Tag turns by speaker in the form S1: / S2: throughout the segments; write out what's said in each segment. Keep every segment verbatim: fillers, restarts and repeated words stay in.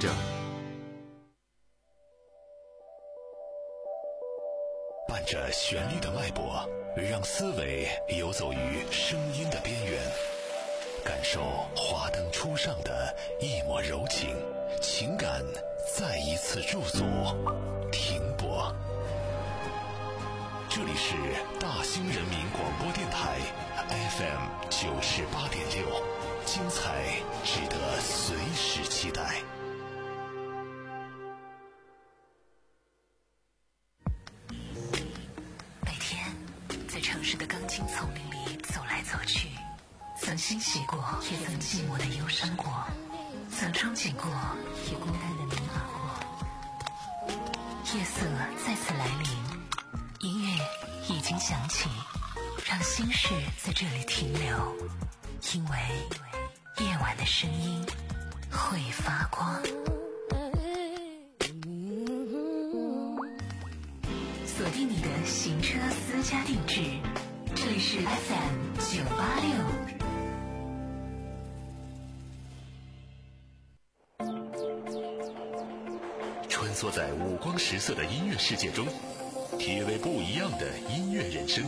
S1: 着。伴着旋律的脉搏，让思维游走于声音的边缘，感受华灯初上的一抹柔情，情感再一次驻足停泊。这里是大兴人民广播电台 F M 九十八点六，精彩值得随时期待。
S2: 每天在城市的钢筋丛林里走来走去，曾欣喜过，也曾寂寞的忧伤过，曾憧憬过，也孤单的迷茫过。夜色再次来临，音乐已经响起，让心事在这里停留，因为夜晚的声音会发光。锁定你的行车私家定制，这里是 F M 九八六。
S1: 穿梭在五光十色的音乐世界中，体味不一样的音乐人生。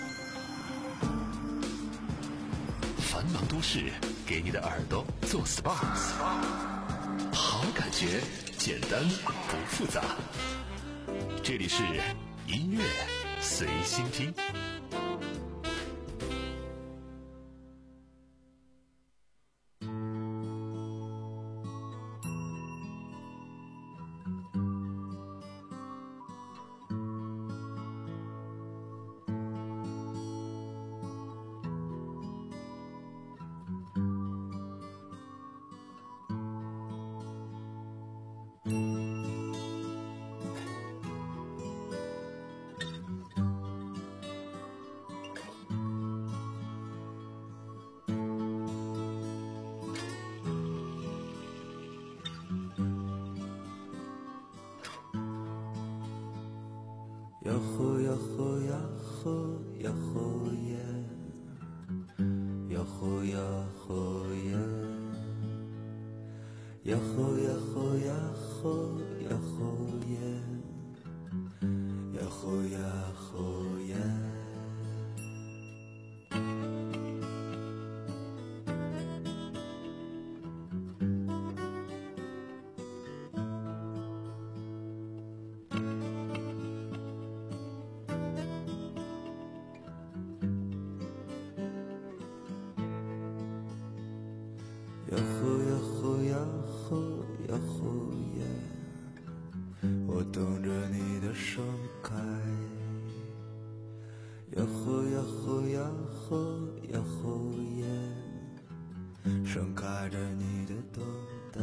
S1: 繁忙都市给你的耳朵做 S P A， 好感觉简单不复杂。这里是音乐随心听。
S3: 呀吼呀吼呀吼呀吼耶，呀吼呀吼耶，呀吼呀吼呀吼呀吼耶，呀吼呀吼耶。呀吼呀吼呀吼呀吼耶，我等着你的盛开。呀吼呀吼呀吼呀吼耶，盛开着你的等待。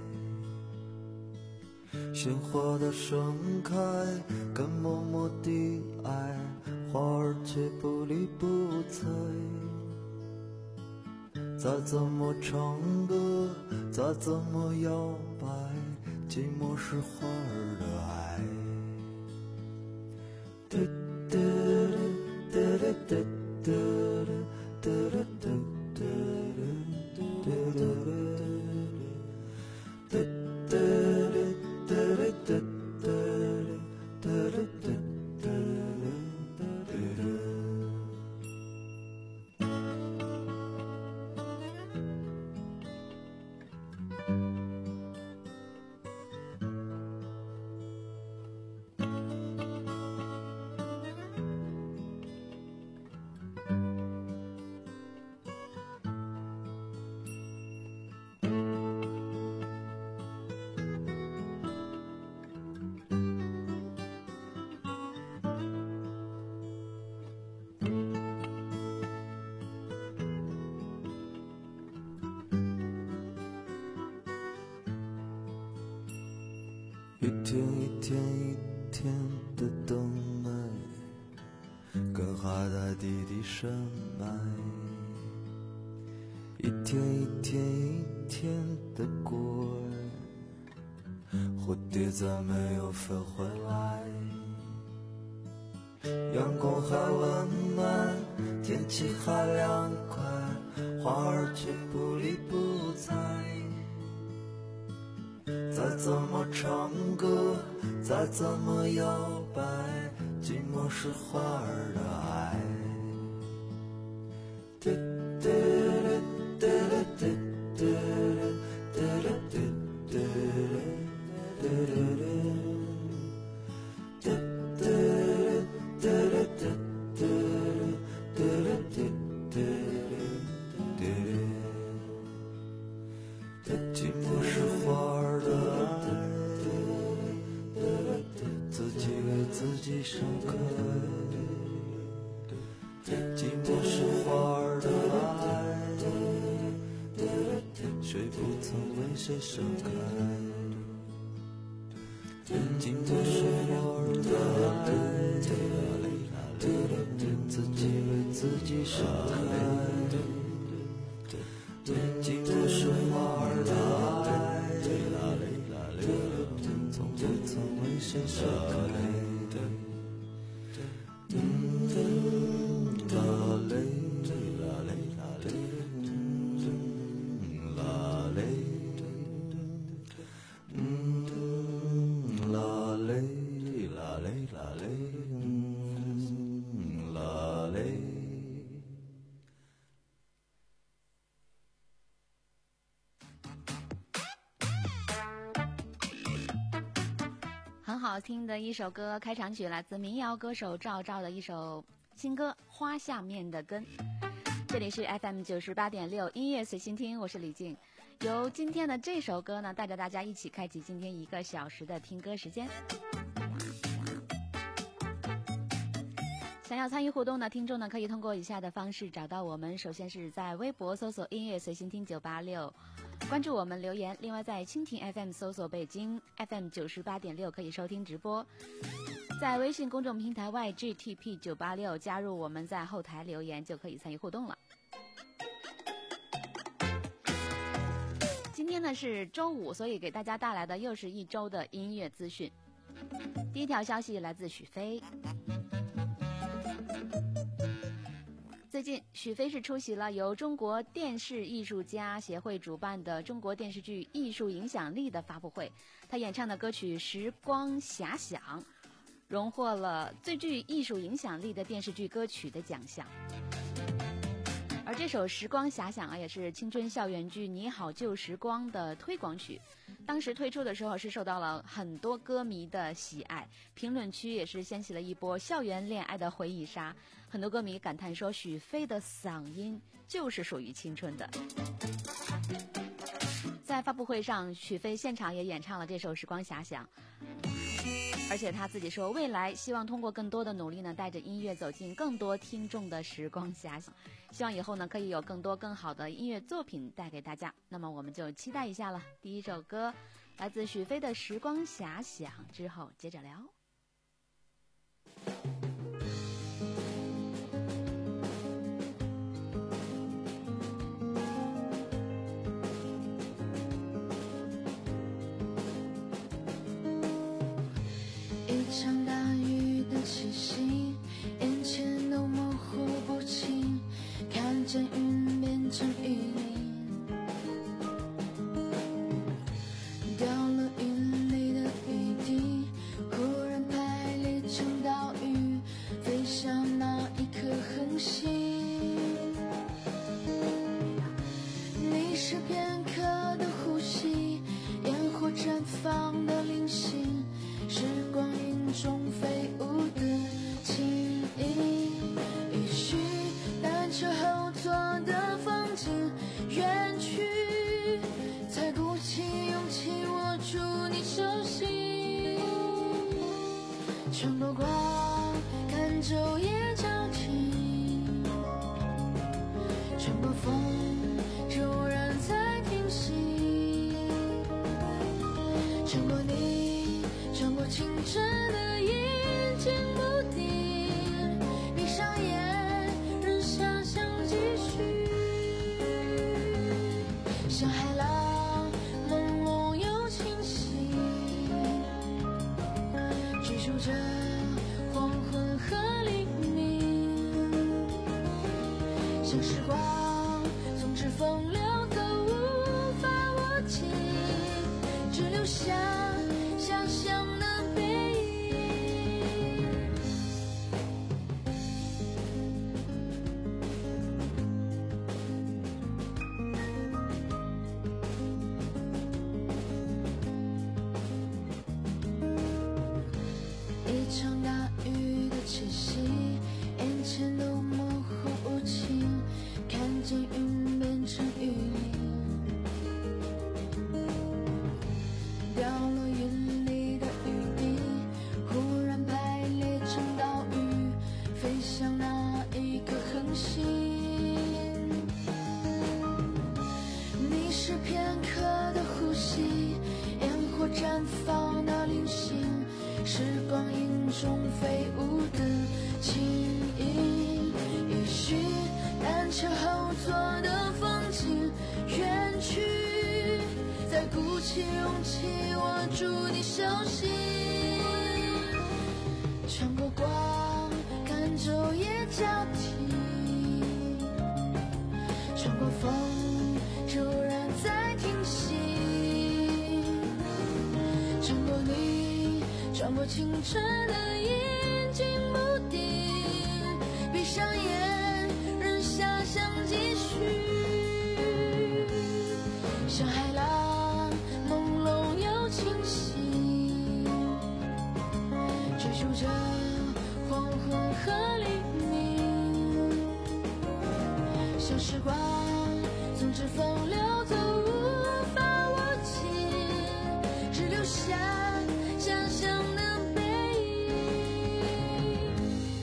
S3: 鲜花的盛开，跟默默的爱，花儿却不理不睬。再怎么唱歌，再怎么摇摆，寂寞是花儿的爱。嘟嘟嘟嘟嘟嘟嘟嘟嘟嘟嘟嘟嘟嘟嘟嘟嘟嘟。一天一天一天的等待，跟海带弟弟深爱。一天一天一天的过，蝴蝶再没有飞回来。阳光还温暖，天气还凉快，花儿却不理不睬。 再怎么唱歌，再怎么摇摆，寂寞是花儿的爱。寂寞是花儿的爱，自己为自己盛开。寂寞是花儿的爱，谁不曾为谁盛开？寂寞是花儿的爱，自己为自己盛开。寂寞是花儿的爱，从不曾为谁盛开。啦嘞啦嘞啦嘞，啦嘞，啦嘞啦嘞啦嘞，啦嘞。
S4: 很好听的一首歌，开场曲来自民谣歌手赵照的一首新歌《花下面的根》。这里是 F M 九十八点六音乐随心听，我是李静。由今天的这首歌呢，带着大家一起开启今天一个小时的听歌时间。想要参与互动的听众呢，可以通过以下的方式找到我们。首先是在微博搜索音乐随心听九八六，关注我们留言。另外在蜻蜓 F M 搜索北京 F M 九十八点六可以收听直播。在微信公众平台 Y G T P 九八六 加入我们，在后台留言就可以参与互动了。今天呢是周五，所以给大家带来的又是一周的音乐资讯。第一条消息来自许飞。最近许飞是出席了由中国电视艺术家协会主办的中国电视剧艺术影响力的发布会，他演唱的歌曲《时光遐想》荣获了最具艺术影响力的电视剧歌曲的奖项。而这首《时光遐想》啊，也是青春校园剧《你好旧时光》的推广曲。当时推出的时候是受到了很多歌迷的喜爱，评论区也是掀起了一波校园恋爱的回忆杀。很多歌迷感叹说，许飞的嗓音就是属于青春的。在发布会上，许飞现场也演唱了这首《时光遐想》。而且他自己说，未来希望通过更多的努力呢，带着音乐走进更多听众的时光遐想。希望以后呢，可以有更多更好的音乐作品带给大家。那么我们就期待一下了。第一首歌来自许飞的《时光遐想》，之后接着聊。
S5: 一场大雨的气息，眼前都模糊不清，看见云变成雨淋，掉了云里的雨滴，忽然排列成岛屿，飞向那一颗恒星。你是片刻的呼吸，烟火绽放的零星，时光云中飞舞的轻盈，也许单车后座的风景远去，才鼓起勇气握住你手心，穿过光，看昼夜交替，穿过风，骤然才停息，穿过你，穿过清晨的眼睛不定，闭上眼，任遐想继续，像海浪朦胧又清晰，追逐着黄昏和黎明，像时光从指缝流走，无法握紧，只留下想象的背影。一场大雨的气息，眼前都模糊不清，看见云变成雨淋，掉落云里的雨滴，忽然排列成岛屿，飞向那一颗恒星。你是片刻的呼吸，烟火绽放的零星，是光影中飞舞的轻盈。也许单车后座的风景远去，再鼓起勇气握住你手心，穿过光，看昼夜交替，穿过风，骤然在停息，穿过你，穿过青春的眼睛不定，闭上眼，任遐想继续，像海浪朦胧又清晰，追逐着黄昏和黎明，像时光从指缝流走，无法握紧，只留下想象的背影。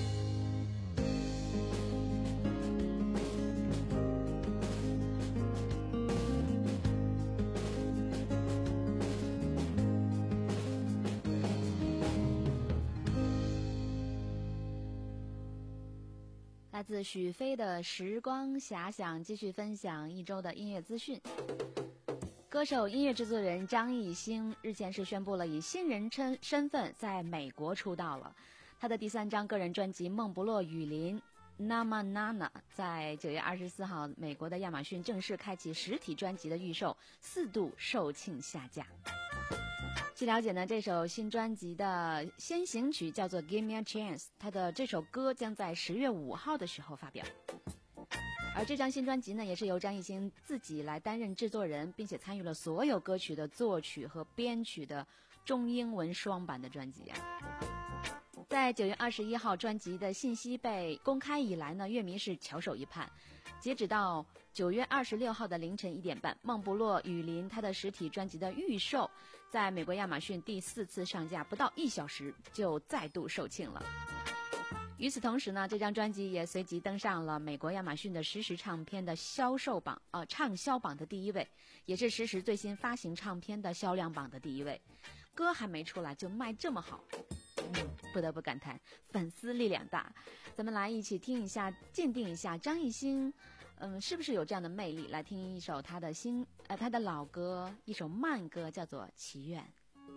S4: 来自许飞的时光遐想，继续分享一周的音乐资讯。歌手、音乐制作人张艺兴日前是宣布了以新人身身份在美国出道了。他的第三张个人专辑《梦不落雨林》Nama Nana 在九月二十四号美国的亚马逊正式开启实体专辑的预售，四度售罄下架。据了解呢，这首新专辑的先行曲叫做 Give Me a Chance， 它的这首歌将在十月五号的时候发表。而这张新专辑呢，也是由张艺兴自己来担任制作人，并且参与了所有歌曲的作曲和编曲的中英文双版的专辑啊。在九月二十一号专辑的信息被公开以来呢，乐迷是翘首以盼。截止到九月二十六号的凌晨一点半，《梦不落雨林》它的实体专辑的预售在美国亚马逊第四次上架，不到一小时就再度售罄了。与此同时呢，这张专辑也随即登上了美国亚马逊的实时唱片的销售榜呃畅销榜的第一位，也是实时最新发行唱片的销量榜的第一位。歌还没出来就卖这么好，嗯，不得不感叹粉丝力量大。咱们来一起听一下，鉴定一下张艺兴嗯，是不是有这样的魅力？来听一首他的新呃他的老歌，一首慢歌，叫做《祈愿》。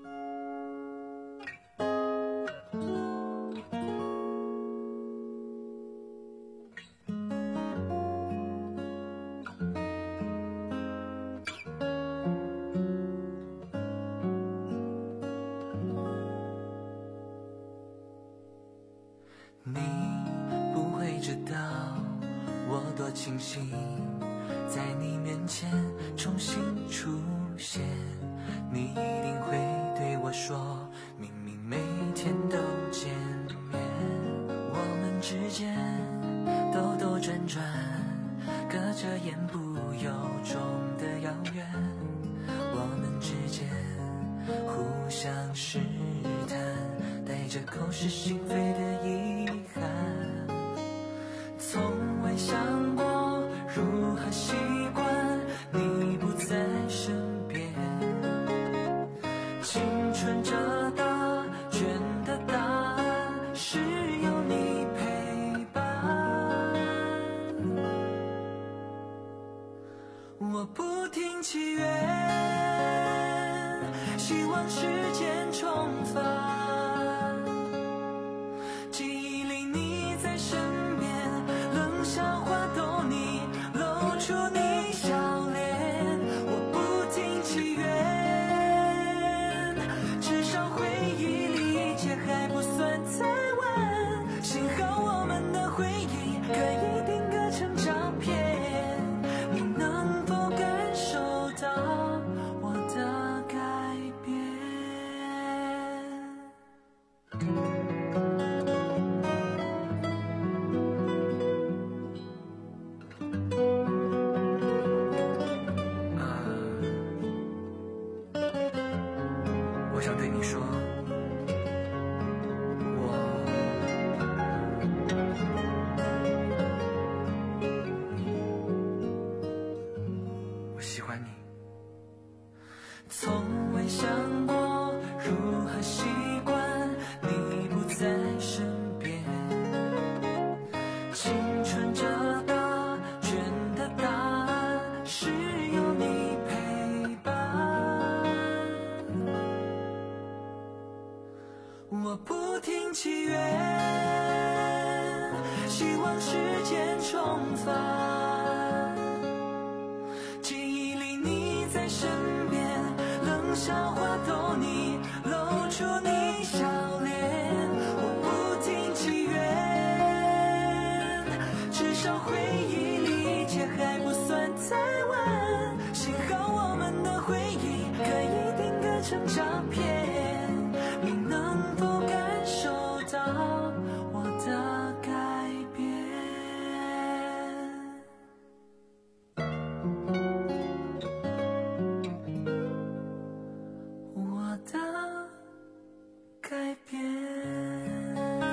S3: 你不会知道我多庆幸在你面前重新出现，你一定会对我说，明明每天都见面，我们之间兜兜转转，隔着言不由衷的遥远，我们之间互相试探，带着口是心非的遗憾，从未想过如何习惯你不在身边，青春这大卷的答案是有你陪伴，我不停祈愿，希望时间重返，记忆里你在身边，冷笑话逗你，露出你笑脸，我不停祈愿， 我想对你说，我我喜欢你。从未想过如何习惯你不在身边，青春这答卷的答案是有你陪伴。我不停祈愿，希望时间重返，记忆里你在身边，冷笑话逗你，露出你笑脸。我不停祈愿，至少回忆里却还不算太晚，幸好我们的回忆可以定格成照片，你能否感受到我的改变？我的改变。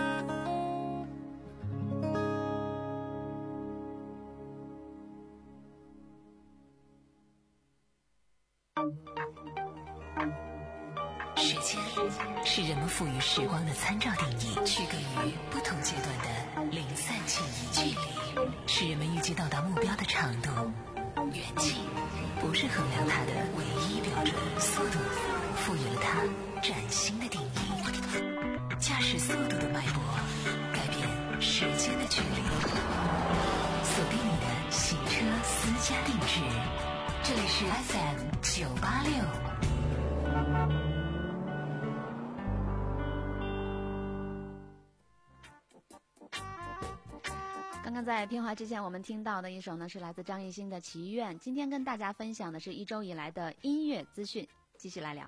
S2: 时间是人们赋予时光的参照定义，区隔于不同阶段的零散记忆距离，是人们预计到达目标的长度。远近不是衡量它的唯一标准，速度赋予了它崭新的定义。驾驶速度的脉搏，改变时间的距离。锁定你的洗车私家定制，这里是 F M 九八六。
S4: 刚刚在片花之前我们听到的一首呢是来自张艺兴的《祈愿》。今天跟大家分享的是一周以来的音乐资讯，继续来聊。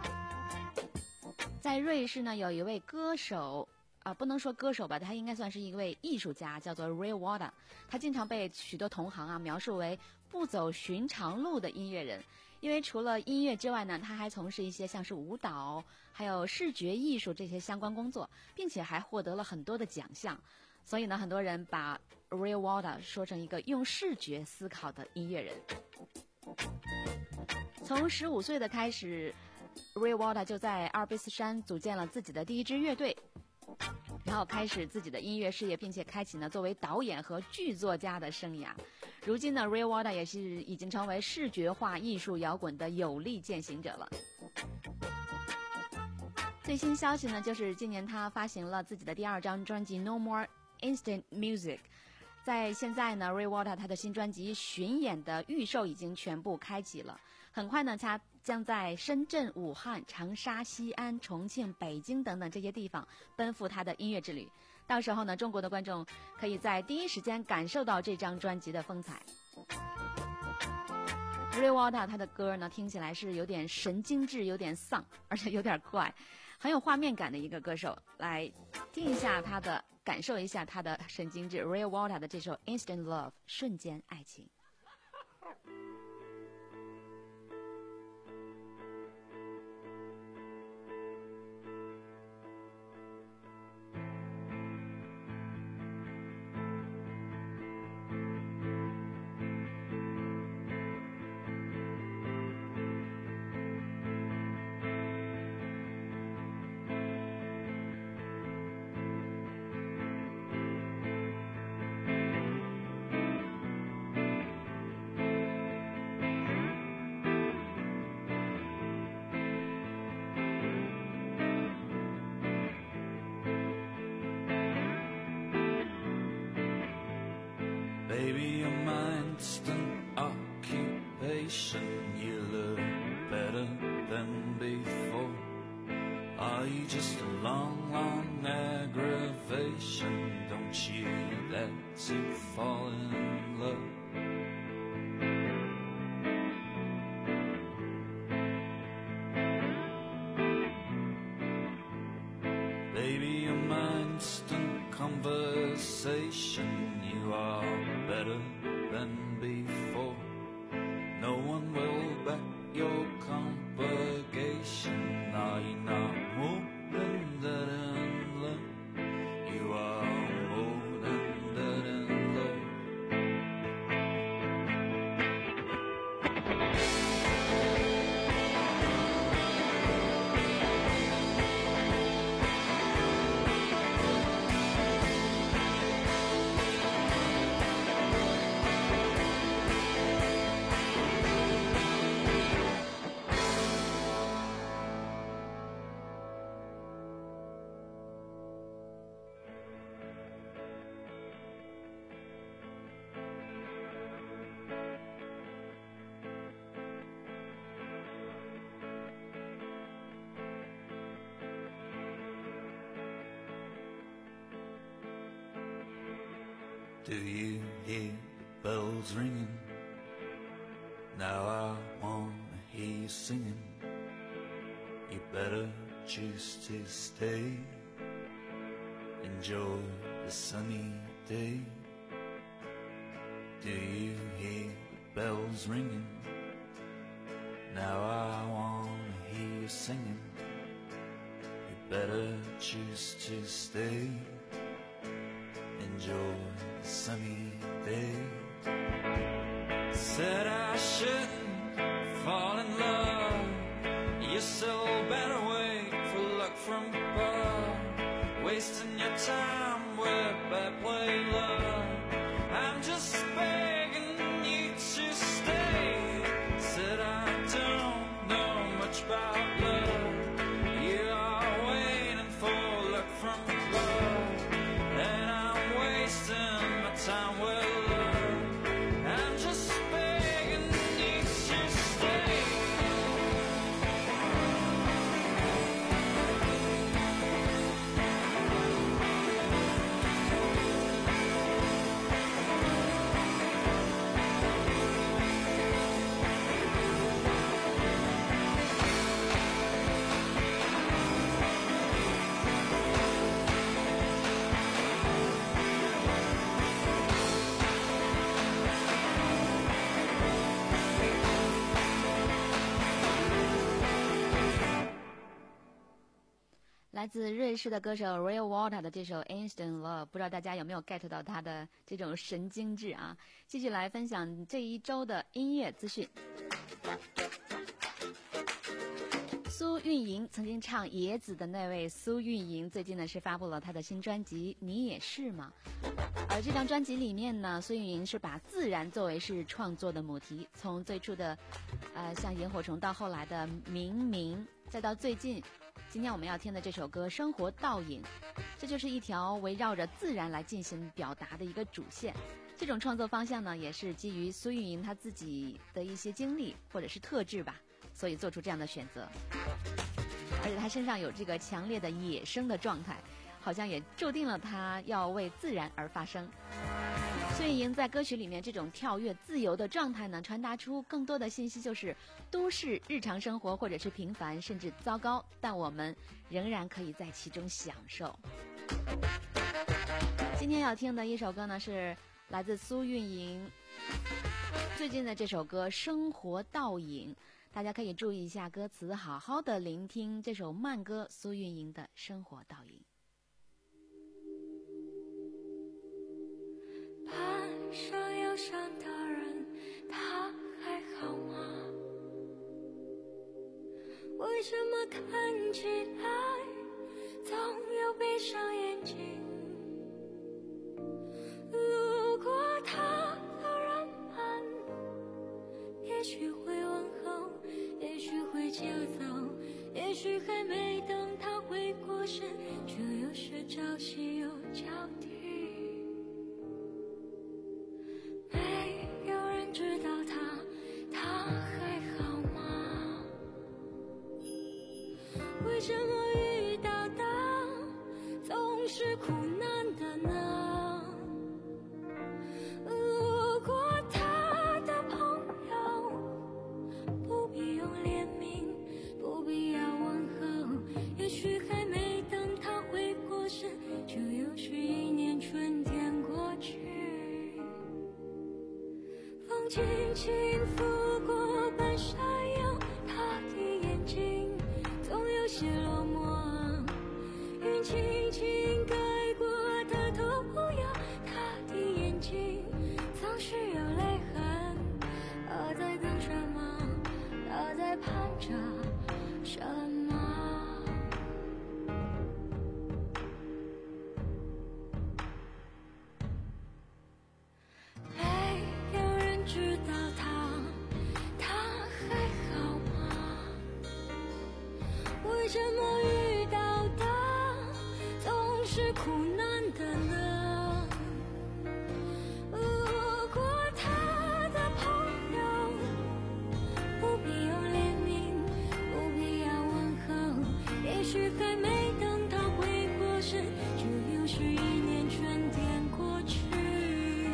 S4: 在瑞士呢有一位歌手啊、呃，不能说歌手吧，他应该算是一位艺术家，叫做 Ray Water。他经常被许多同行啊描述为不走寻常路的音乐人，因为除了音乐之外呢，他还从事一些像是舞蹈还有视觉艺术这些相关工作，并且还获得了很多的奖项。所以呢，很多人把 Ray Water 说成一个用视觉思考的音乐人。从十五岁的开始， Ray Water 就在阿尔卑斯山组建了自己的第一支乐队，然后开始自己的音乐事业，并且开启呢作为导演和剧作家的生涯。如今呢 Ray Water 也是已经成为视觉化艺术摇滚的有力践行者了。最新消息呢，就是今年他发行了自己的第二张专辑 No More Instant Music。 在现在呢 Ray Water 他的新专辑巡演的预售已经全部开启了，很快呢他将在深圳、武汉、长沙、西安、重庆、北京等等这些地方奔赴他的音乐之旅。到时候呢，中国的观众可以在第一时间感受到这张专辑的风采。Ray Water 他的歌呢听起来是有点神经质，有点丧，而且有点怪，很有画面感的一个歌手。来听一下他的，感受一下他的神经质。 Ray Water 的这首 Instant Love 瞬间爱情。
S3: Baby, you're my instant occupation. You look better than before. Are you just a long, long aggravation? Don't you let to fall in love? Baby, you're my instant conversation. You are better than before. No one will back your congregation. Are Do you hear bells ringing? Now I wanna hear you singing. You better choose to stay. Enjoy the sunny day. Do you hear bells ringing? Now I wanna hear you singing. You better choose to stay. Enjoy the sunny day. Said I shouldn't fall in love. You're so bad away for luck from above. Wasting your time with bad play love. I'm just begging you to stay. Said I don't know much about love. You are waiting for luck from above, and I'm wasting my time with love. I'm just begging you to stay.
S4: 来自瑞士的歌手 Real Water 的这首 Instant Love， 不知道大家有没有 get 到他的这种神经质啊？继续来分享这一周的音乐资讯。苏运莹曾经唱《野子》的那位苏运莹，最近呢是发布了她的新专辑《你也是吗》。而这张专辑里面呢，苏运莹是把自然作为是创作的母题，从最初的呃像萤火虫，到后来的明明，再到最近今天我们要听的这首歌《生活倒影》，这就是一条围绕着自然来进行表达的一个主线。这种创作方向呢，也是基于苏运莹她自己的一些经历或者是特质吧，所以做出这样的选择。而且她身上有这个强烈的野生的状态，好像也注定了她要为自然而发声。苏运莹在歌曲里面这种跳跃自由的状态呢，传达出更多的信息，就是都市日常生活或者是平凡甚至糟糕，但我们仍然可以在其中享受。今天要听的一首歌呢，是来自苏运莹最近的这首歌《生活倒影》，大家可以注意一下歌词，好好的聆听这首慢歌苏运莹的《生活倒影》。
S5: 攀上忧伤的人，他还好吗？为什么看起来总有闭上眼睛？路过他的人们，也许会问候，也许会就走，也许还没等他回过神，就又是朝夕又交替。知道他，他还好吗？为什么遇到的总是苦难的呢？路过他的朋友，不必用怜悯，不必要问候，也许还没等他回过神，就又是一年春天过去。风轻轻拂过半山腰，他的眼睛总有些落寞，云轻轻盖过他头摇，他的眼睛总是有泪痕。他在等什么？他在盼着什么？知道他，他还好吗？为什么遇到的总是苦难的呢？路过他的朋友，不必用怜悯，不必要问候，也许还没等他回过神，就又是一年春天过去。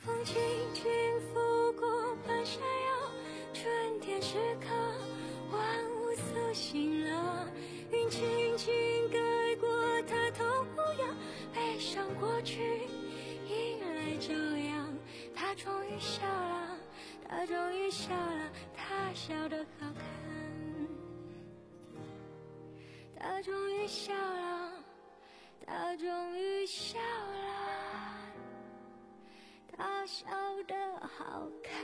S6: 风轻轻拂过半山腰，春天时刻万物苏醒了，云轻轻盖过他头模样，悲伤过去迎来朝阳，他终于笑了，他终于笑了，他笑得好看，他终于笑了，他终于笑了，他笑得好看。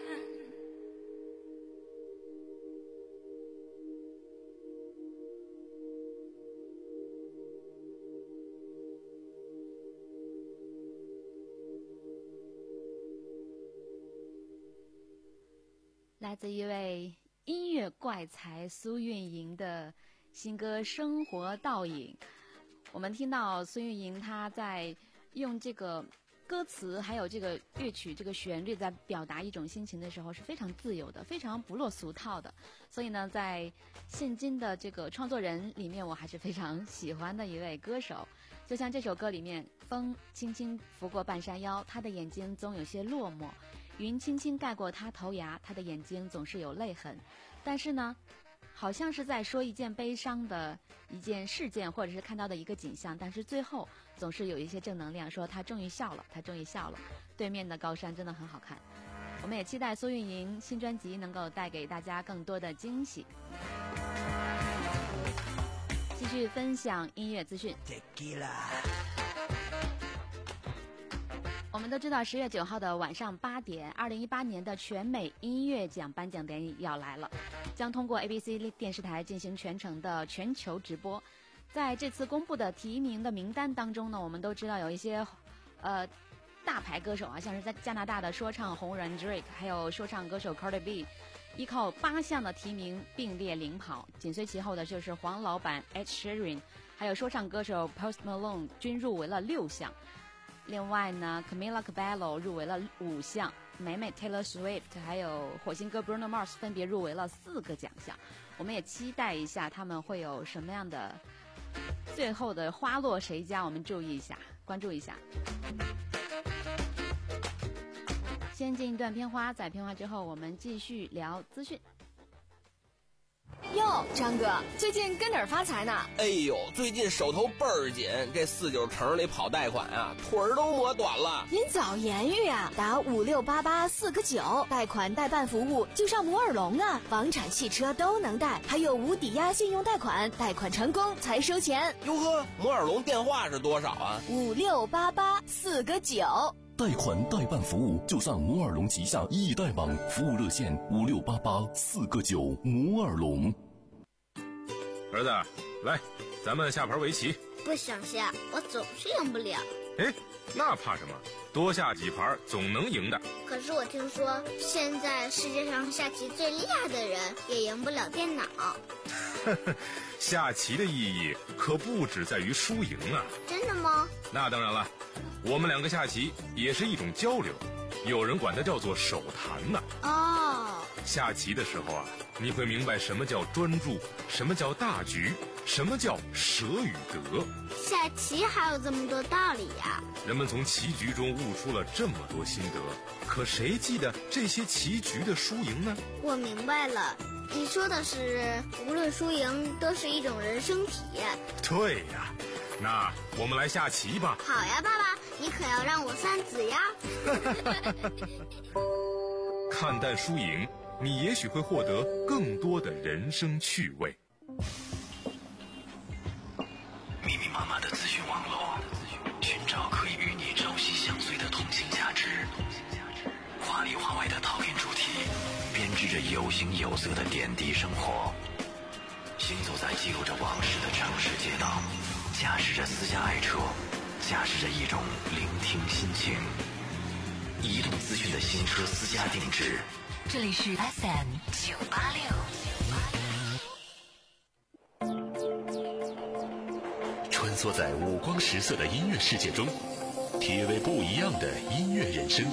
S4: 来自一位音乐怪才苏运莹的新歌《生活倒影》。我们听到苏运莹她在用这个歌词还有这个乐曲这个旋律在表达一种心情的时候是非常自由的，非常不落俗套的。所以呢，在现今的这个创作人里面，我还是非常喜欢的一位歌手。就像这首歌里面，风轻轻拂过半山腰，他的眼睛总有些落寞，云轻轻盖过他头牙，他的眼睛总是有泪痕。但是呢，好像是在说一件悲伤的一件事件，或者是看到的一个景象，但是最后总是有一些正能量，说他终于笑了，他终于笑了。对面的高山真的很好看。我们也期待苏运莹新专辑能够带给大家更多的惊喜。继续分享音乐资讯。我们都知道十月九号的晚上八点，二零一八年的全美音乐奖颁奖典礼要来了，将通过 A B C 电视台进行全程的全球直播。在这次公布的提名的名单当中呢，我们都知道有一些呃大牌歌手啊，像是在加拿大的说唱红人 Drake， 还有说唱歌手 Cardi B， 依靠八项的提名并列领跑，紧随其后的就是黄老板 Ed Sheeran， 还有说唱歌手 Post Malone 均入围了六项。另外呢 Camila Cabello 入围了五项，美美 Taylor Swift 还有火星哥 Bruno Mars 分别入围了四个奖项。我们也期待一下他们会有什么样的最后的花落谁家，我们注意一下，关注一下。先进一段片花，在片花之后我们继续聊资讯。
S7: 哟，张哥，最近跟哪儿发财呢？
S8: 哎呦，最近手头倍儿紧，这四九城里跑贷款啊，腿儿都磨短了。
S7: 您早言语啊，打五六八八四个九，贷款代办服务就上摩尔龙啊，房产、汽车都能贷，还有无抵押信用贷款，贷款成功才收钱。
S8: 哟呵，摩尔龙电话是多少啊？
S7: 五六八八四个九。
S9: 贷款代办服务就上摩尔龙旗下易贷网，服务热线五六八八四个九。摩尔龙。
S10: 儿子，来，咱们下盘围棋。
S11: 不想下，我总是赢不了。
S10: 哎，那怕什么？多下几盘总能赢的。
S11: 可是我听说，现在世界上下棋最厉害的人也赢不了电脑。
S10: 下棋的意义可不只在于输赢啊。
S11: 真的吗？
S10: 那当然了，我们两个下棋也是一种交流，有人管它叫做手谈呢。
S11: 哦，
S10: 下棋的时候啊，你会明白什么叫专注，什么叫大局，什么叫舍与得。
S11: 下棋还有这么多道理呀！
S10: 人们从棋局中悟出了这么多心得，可谁记得这些棋局的输赢呢？
S11: 我明白了，你说的是无论输赢都是一种人生体验。
S10: 对呀，那我们来下棋吧。
S11: 好呀，爸爸，你可要让我三子呀。
S10: 看淡输赢，你也许会获得更多的人生趣味。
S1: 密密麻麻的资讯网络，寻找可以与你朝夕相随的通信价值。华里华外的讨论主题，编织着有形有色的点滴生活。行走在记录着往事的城市街道，驾驶着私家爱车，驾驶着一种聆听心情。移动资讯的新车私家定制，
S2: 这里是 F M 九八六。
S1: 穿梭在五光十色的音乐世界中，体味不一样的音乐人生。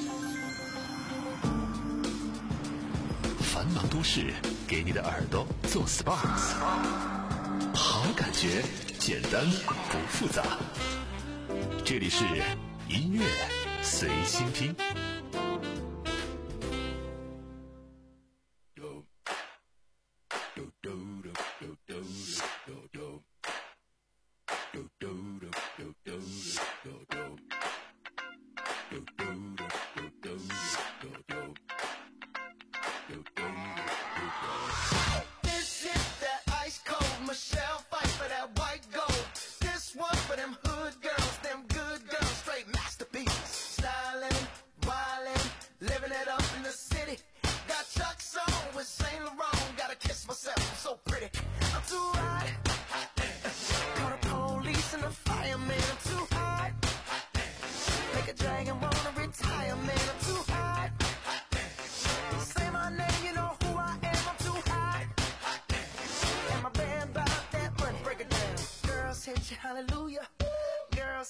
S1: 繁忙都市给你的耳朵做 S P A， 好感觉，简单不复杂。这里是音乐随心听。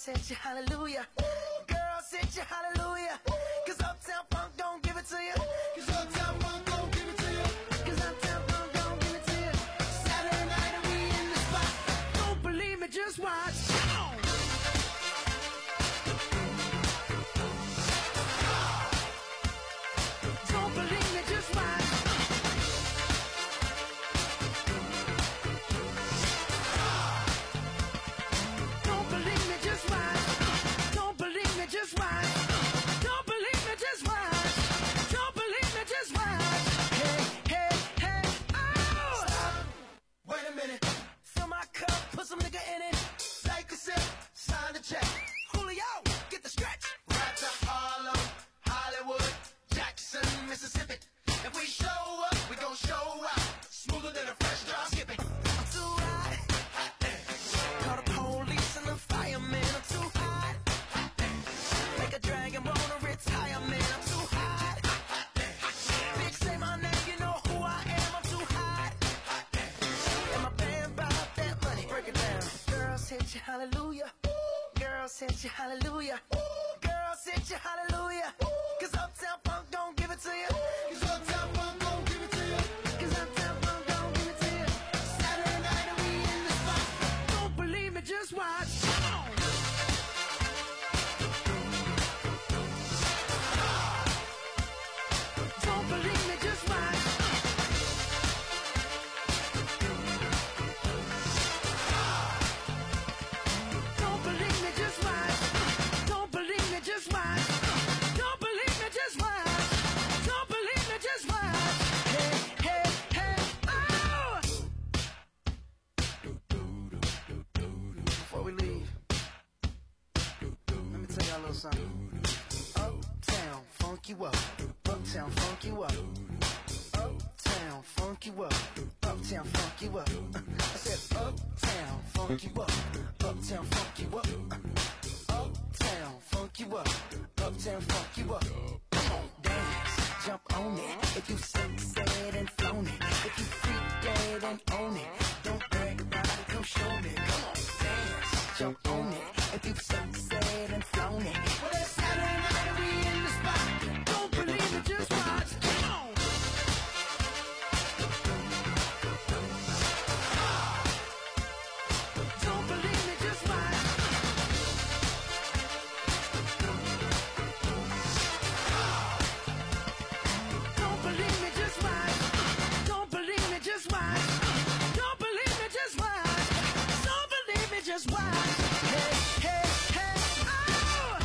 S12: hit you hallelujah. Girls hit you hallelujah. Cause Uptown Funk don't give it to you. Cause Uptown Funk don't give it to you. Cause Uptown Funk don't give it to you. Saturday night and we in the spot. Don't believe me, just watch. Don't believe me, just watch. Don't believe me, just watch. Don't believe me, just watch. Don't believe me, just watch. Don't believe me, just watch. Hey, hey, hey, oh! Stop. Wait a minute. Fill my cup, put some nigga in it. Take a sip, sign the check. Julio, get the stretch. Right to Harlem, Hollywood, Jackson, Mississippi. If we show up, we gon' show out. Smoother than a fresh drop. Skip it. I'm too hot. Hot damn. Call the police and the fireman. I'm too hot. Hot damn. Make a dragon wanna retire, man. I'm too hot. Hot damn. Bitch, say my name, you know who I am. I'm too hot. Hot damn. And my band bought that money. Break it down. Girls hit you hallelujah. Girls hit you hallelujah. Girls hit you hallelujah. Cause Uptown Funk don't give it to you. Cause Uptown Funk don't give it to you. Cause Uptown Funk don't give it to you. Saturday night and we in the spot. Don't believe me, just watch. Don't believe me, just watch. Don't believe me, just watch. Don't believe me, just watch. Don't believe me, just watch. Don't believe me, just watch. Hey, hey, hey, oh! Before we leave, let me tell y'all a little something. Uptown, funk you up. Uptown, funk you up. Uptown, funk you up. Uptown, funk you up. I said uptown, funk you up. Uptown, funk you up. Uptown, funk you up. Uptown, funk you up. Come on, dance, jump on it. If you sunset and flown it. If you freak dead and own it. Don't brag about it, come show me. Come on, dance, jump on it. If you sunset and flown it. Well, it's Saturday night and we in the spot. Don't believe it, just watch. Come on. Don't believe me, just watch. Don't believe me, just watch. Don't believe me, just watch. Don't believe me, just watch. Don't believe me, just watch. Hey, hey, hey, oh!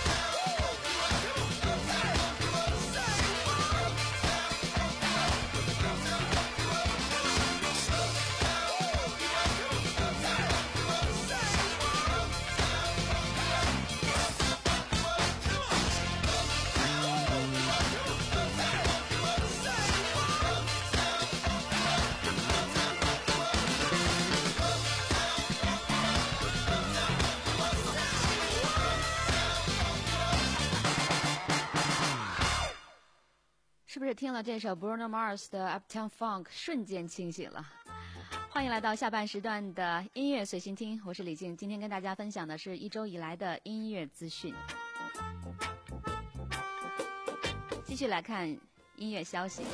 S4: 是不是听了这首 Bruno Mars 的 Uptown Funk 瞬间清醒了？欢迎来到下半时段的音乐随心听，我是李静。今天跟大家分享的是一周以来的音乐资讯。继续来看音乐消息。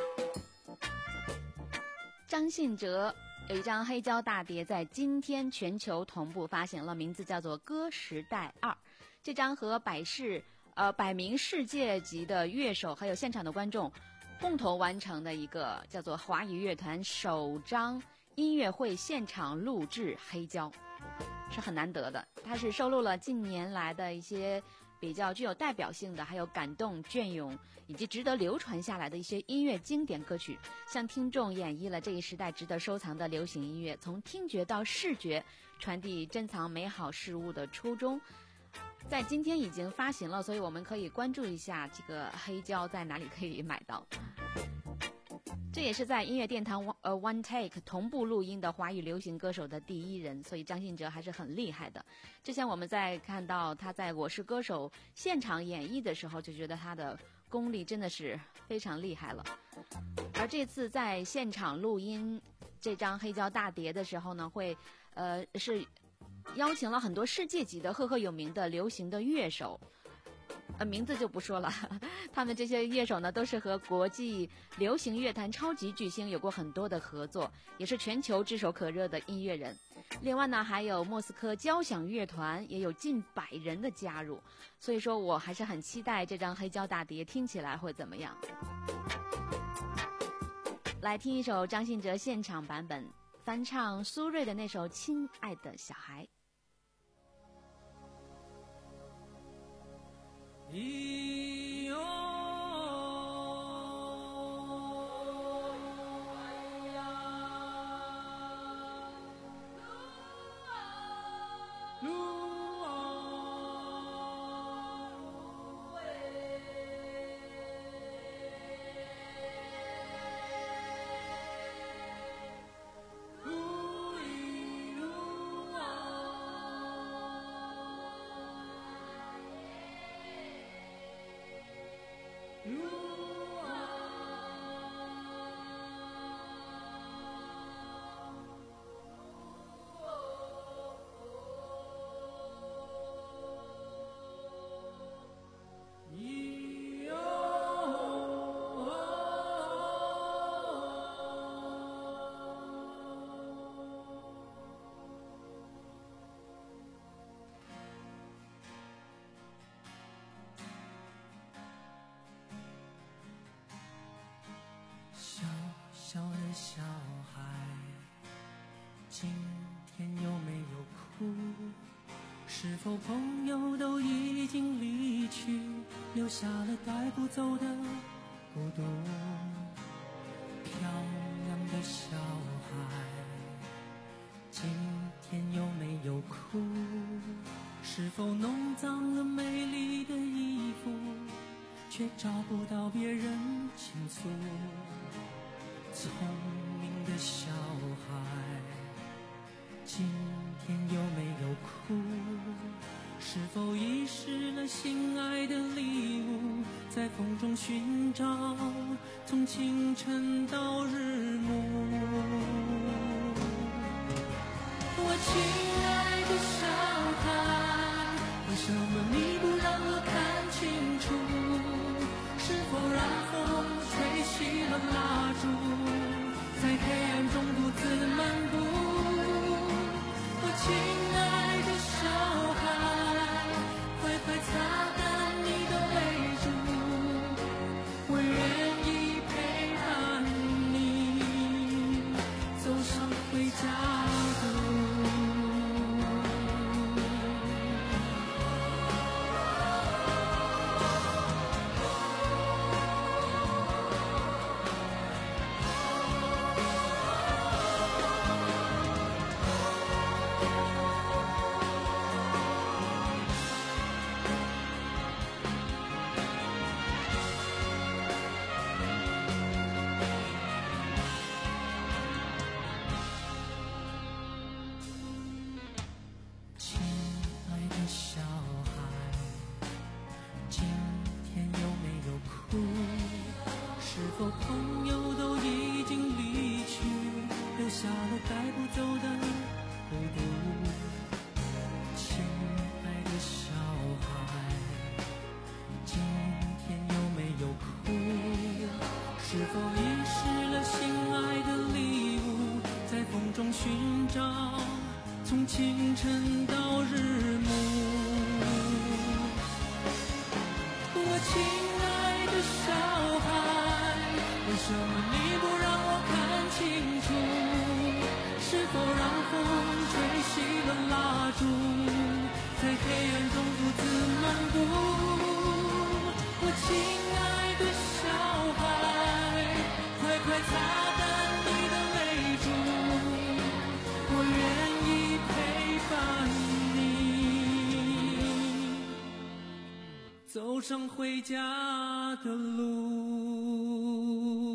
S4: 张信哲有一张黑胶大碟在今天全球同步发行了，名字叫做《歌时代二》。这张和百事呃百名世界级的乐手还有现场的观众共同完成的一个叫做华语乐团首张音乐会现场录制黑胶，是很难得的。它是收录了近年来的一些比较具有代表性的，还有感动隽永以及值得流传下来的一些音乐经典歌曲，向听众演绎了这一时代值得收藏的流行音乐，从听觉到视觉传递珍藏美好事物的初衷。在今天已经发行了，所以我们可以关注一下这个黑胶在哪里可以买到。这也是在音乐殿堂呃 One Take 同步录音的华语流行歌手的第一人，所以张信哲还是很厉害的。之前我们在看到他在《我是歌手》现场演绎的时候，就觉得他的功力真的是非常厉害了。而这次在现场录音这张黑胶大碟的时候呢，会呃是邀请了很多世界级的赫赫有名的流行的乐手。呃，名字就不说了，他们这些乐手呢，都是和国际流行乐坛超级巨星有过很多的合作，也是全球炙手可热的音乐人。另外呢，还有莫斯科交响乐团，也有近百人的加入。所以说我还是很期待这张黑胶大碟听起来会怎么样。来听一首张信哲现场版本翻唱苏芮的那首《亲爱的小孩》。
S3: 咿哟呀，路啊路哎，路哩路啊。小小的小孩，今天有没有哭？是否朋友都已经离去，留下了带不走的孤独？漂亮的小孩，今天有没有哭？是否弄脏了美丽的衣服，却找不到别人倾诉？聪明的小孩，今天有没有哭？是否遗失了心爱的礼物，在风中寻找，从清晨到日暮。我亲爱的小孩，为什么你不让我看清楚？是否让风吹熄了蜡烛，在黑暗中独自漫步？我亲爱的小孩，快快擦干你的泪珠，我愿意陪伴你走上回家的路。朋友都已经离去，留下了带不走的孤独。亲爱的小孩，今天有没有哭？是否遗失了心爱的礼物，在风中寻找，从清晨到日暮。我亲爱的小孩，为什么你不让我看清楚？是否让风吹熄了蜡烛，在黑暗中独自漫步？我亲爱的小孩，快快擦干你的泪珠，我愿意陪伴你走上回家的路。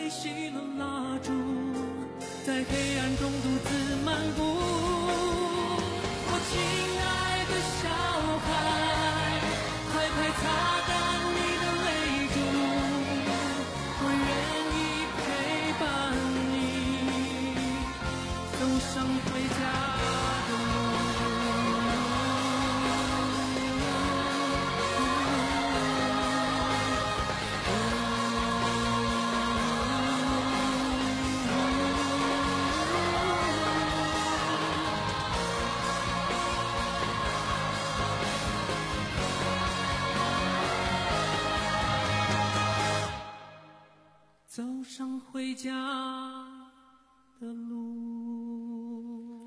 S13: 熄了蜡烛，在黑暗中独自漫步。我亲爱的小孩，快快擦干你的泪珠，我愿意陪伴你走上回家的路。走上回家的路。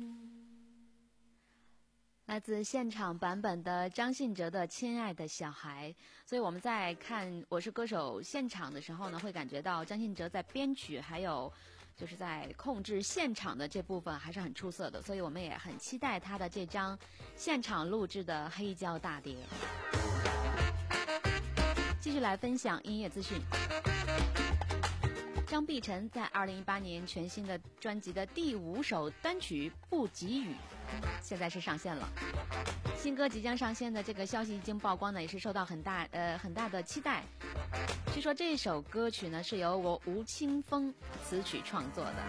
S4: 来自现场版本的张信哲的《亲爱的小孩》，所以我们在看《我是歌手》现场的时候呢，会感觉到张信哲在编曲还有就是在控制现场的这部分还是很出色的，所以我们也很期待他的这张现场录制的黑胶大碟。继续来分享音乐资讯。张碧晨在二零一八年全新的专辑的第五首单曲《不给予》现在是上线了。新歌即将上线的这个消息一经曝光呢，也是受到很大呃很大的期待。据说这首歌曲呢是由我吴青峰词曲创作的，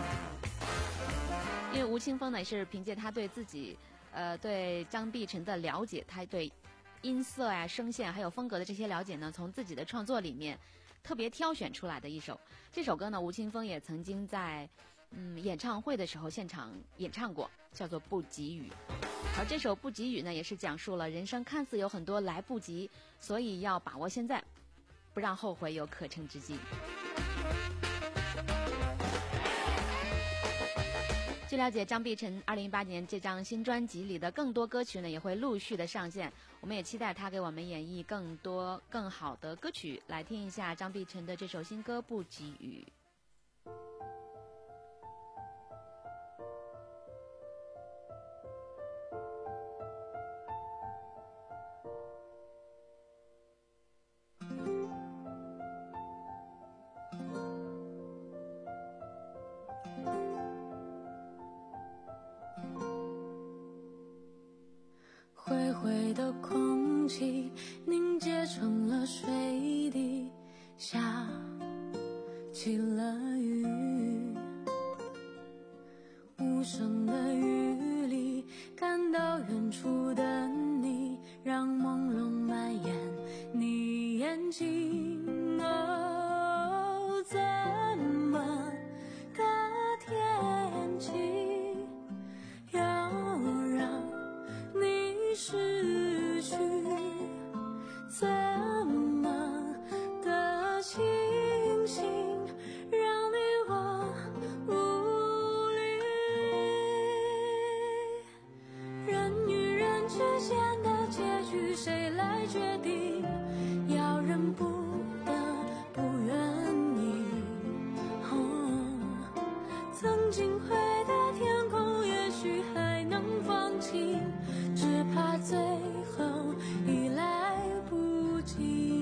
S4: 因为吴青峰呢也是凭借他对自己呃对张碧晨的了解，他对音色啊、声线还有风格的这些了解呢，从自己的创作里面特别挑选出来的一首。这首歌呢，吴青峰也曾经在嗯演唱会的时候现场演唱过，叫做《不给予》。而这首《不给予》呢，也是讲述了人生看似有很多来不及，所以要把握现在，不让后悔有可乘之机。据了解，张碧晨二零一八年这张新专辑里的更多歌曲呢，也会陆续的上线。我们也期待他给我们演绎更多更好的歌曲。来听一下张碧晨的这首新歌《不给予》。
S6: 灰灰的空气凝结成了水滴，下起了雨，无声的雨里看到远处的你，让朦胧蔓延你眼睛。哦，怎么的天气要让你失去，怎么的清醒让你我无力。人与人之间的结局谁来决定？要人不得不愿意。哦，曾经灰的天空也许还能放晴，只怕最后已来不及。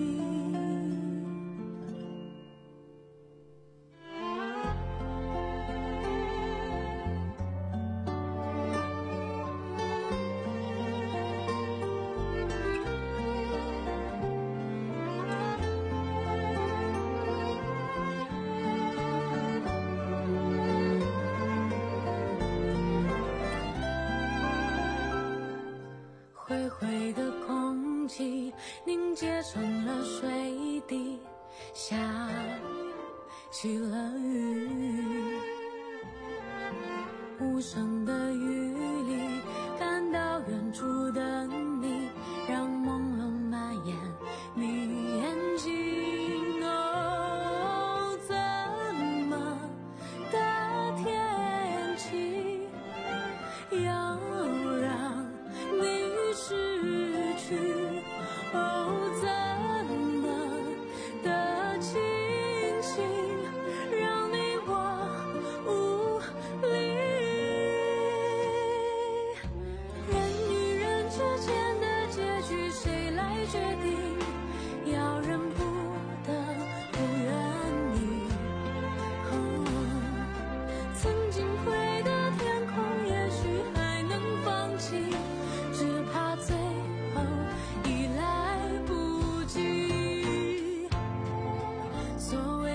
S6: 灰灰的空气凝结成了水滴，下起了雨，无声的雨里看到远处的你，让朦胧蔓延你眼睛。哦，怎么的天气要让你失去？哦，怎么的清醒让你我无力？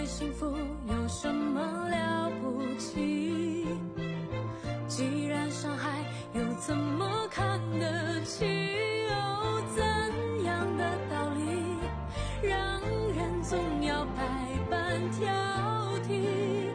S6: 幸福有什么了不起？既然伤害又怎么看得起？哦，怎样的道理让人总要百般挑剔？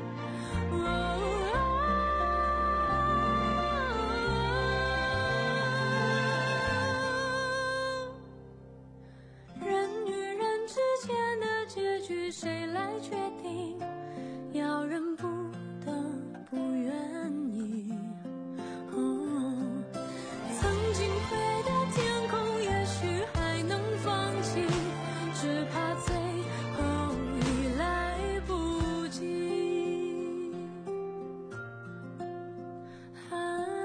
S6: 人与人之间的结局谁来决定？要人不得不愿意。哦，曾经飞的天空也许还能放弃，只怕最后已来不及。啊，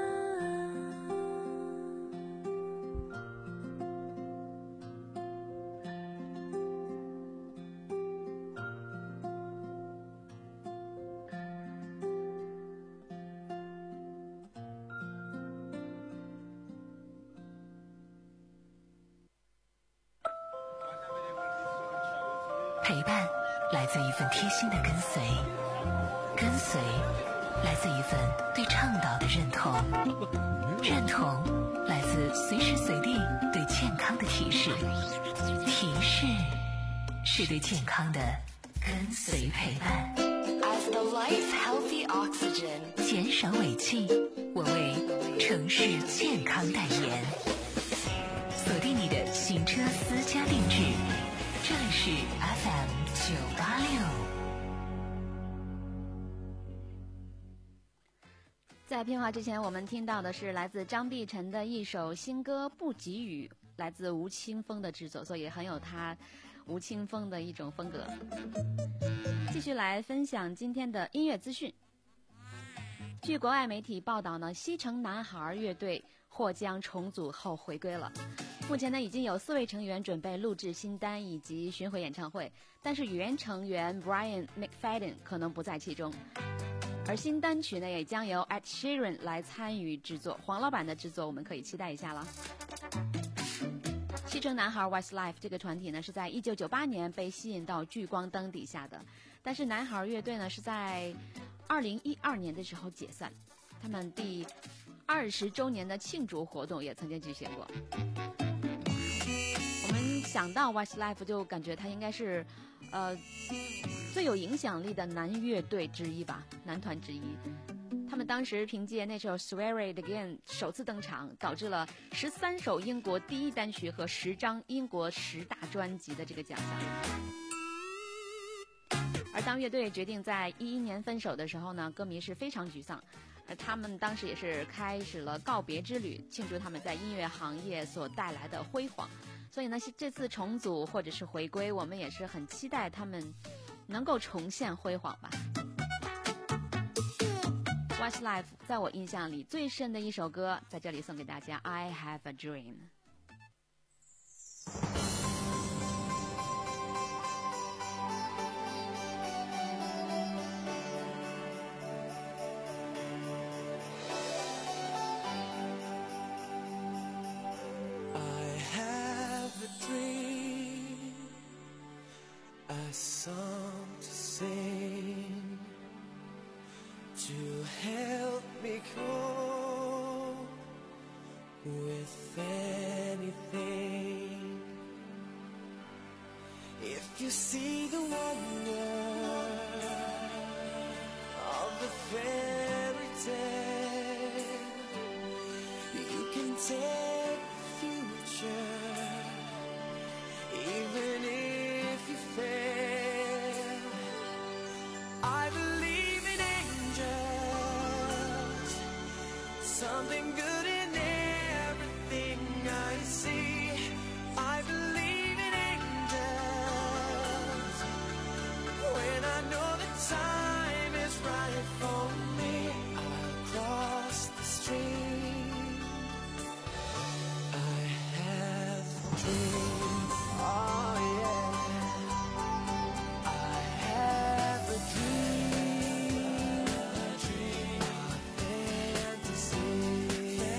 S2: 陪伴来自一份贴心的跟随，跟随来自一份对倡导的认同，认同来自随时随地对健康的提示，提示是对健康的跟随陪伴。
S14: As the life healthy oxygen，
S2: 减少尾气，我为城市健康代言。锁定你的行车私家定制，这里是 F M 九八六。
S4: 在片花之前，我们听到的是来自张碧晨的一首新歌《不给予》，来自吴青峰的制作，所以很有他吴青峰的一种风格。继续来分享今天的音乐资讯。据国外媒体报道呢，西城男孩乐队或将重组后回归了。目前呢，已经有四位成员准备录制新单以及巡回演唱会，但是原成员 Brian McFadden 可能不在其中。而新单曲呢，也将由 Ed Sheeran 来参与制作，黄老板的制作我们可以期待一下了。西城男孩 Westlife 这个团体呢，是在一九九八年被吸引到聚光灯底下的，但是男孩乐队呢是在二零一二年的时候解散，他们第二十周年的庆祝活动也曾经举行过。我们想到 Westlife 就感觉他应该是呃最有影响力的男乐队之一吧，男团之一。他们当时凭借那首 Swear It Again 首次登场，导致了十三首英国第一单曲和十张英国十大专辑的这个奖项。而当乐队决定在一一年分手的时候呢，歌迷是非常沮丧，而他们当时也是开始了告别之旅，庆祝他们在音乐行业所带来的辉煌。所以呢，这次重组或者是回归，我们也是很期待他们能够重现辉煌吧。Westlife 在我印象里最深的一首歌，在这里送给大家 I Have a Dream。
S3: A song to sing to help me cope with anything. If you see the wonder of the fairy tale, you can take the future, even if you fail. I believe in angels, something good in everything I see. I believe in angels when I know the time is right for me. I'll cross the stream. I have a dream. Oh yeah. I have a dream. A dream. A fantasy.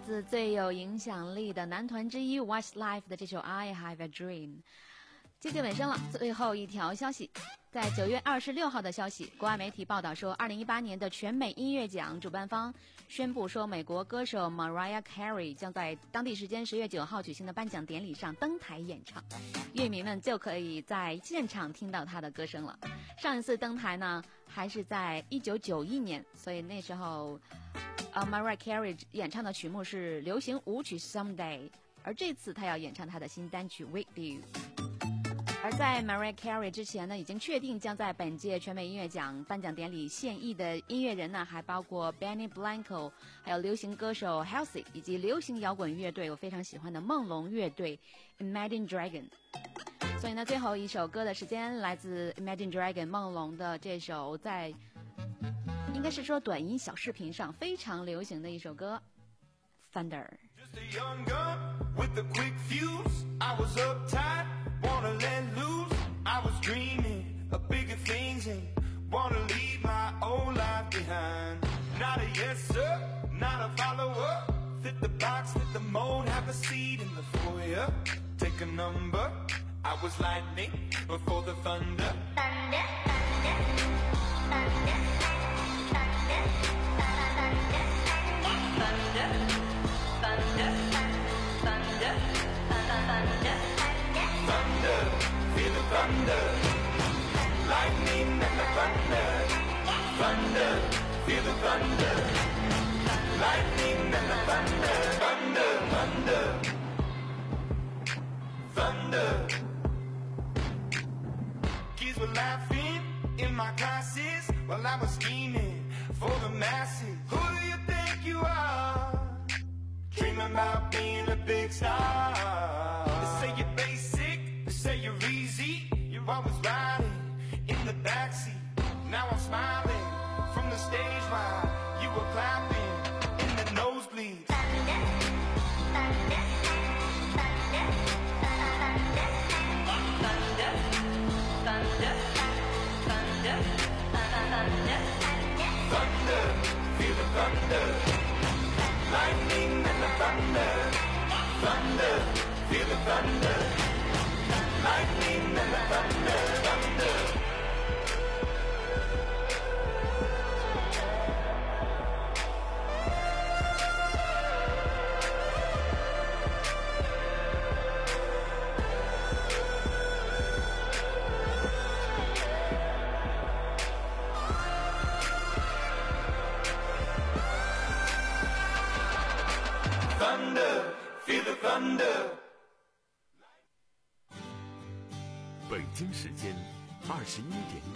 S4: 自最有影响力的男团之一 Westlife 的这首 I Have a Dream。 接近尾声了，最后一条消息，在九月二十六号的消息，国外媒体报道说，二零一八年的全美音乐奖主办方宣布说，美国歌手 Mariah Carey 将在当地时间十月九号举行的颁奖典礼上登台演唱，乐迷们就可以在现场听到她的歌声了。上一次登台呢，还是在一九九一年，所以那时候呃 Mariah Carey 演唱的曲目是流行舞曲 Someday， 而这次她要演唱她的新单曲 With You。而在 Mariah Carey 之前呢，已经确定将在本届全美音乐奖颁奖典礼献艺的音乐人呢，还包括 Benny Blanco， 还有流行歌手 Halsey， 以及流行摇滚乐队我非常喜欢的梦龙乐队 Imagine Dragon。 所以呢，最后一首歌的时间来自 Imagine Dragon 梦龙的这首在应该是说短音小视频上非常流行的一首歌 Thunder。Just a young gun with a quick fuse. I was uptight, wanna let loose. I was dreaming of bigger things and wanna leave my old life behind. Not a yes sir, not a follower. Fit the box, fit the mold, have a seat in the foyer. Take a number. I was lightning before the thunder. Thunder, thunder, thunder, thunder, thunder, thunder. Thunder, thunder, thunder, thunder, feel the thunder, lightning and the thunder, thunder, feel the thunder, lightning and the thunder, thunder, thunder, thunder. Kids were laughing in my classes while I was scheming for the masses. Who do you think you are? Dreaming about being a big star. They say you're basic, they say you're easy. You're always riding in the backseat. Now I'm smiling from the stage while you were clapping in the nosebleeds. Thunder, thunder, thunder, thunder, thunder, thunder, thunder, thunder, thunder, feel the thunder.Lightning and the thunder, thunder, feel the thunder. Lightning and the thunder, thunder. Thunder, feel the thunder.
S1: 北京时间二十一点整。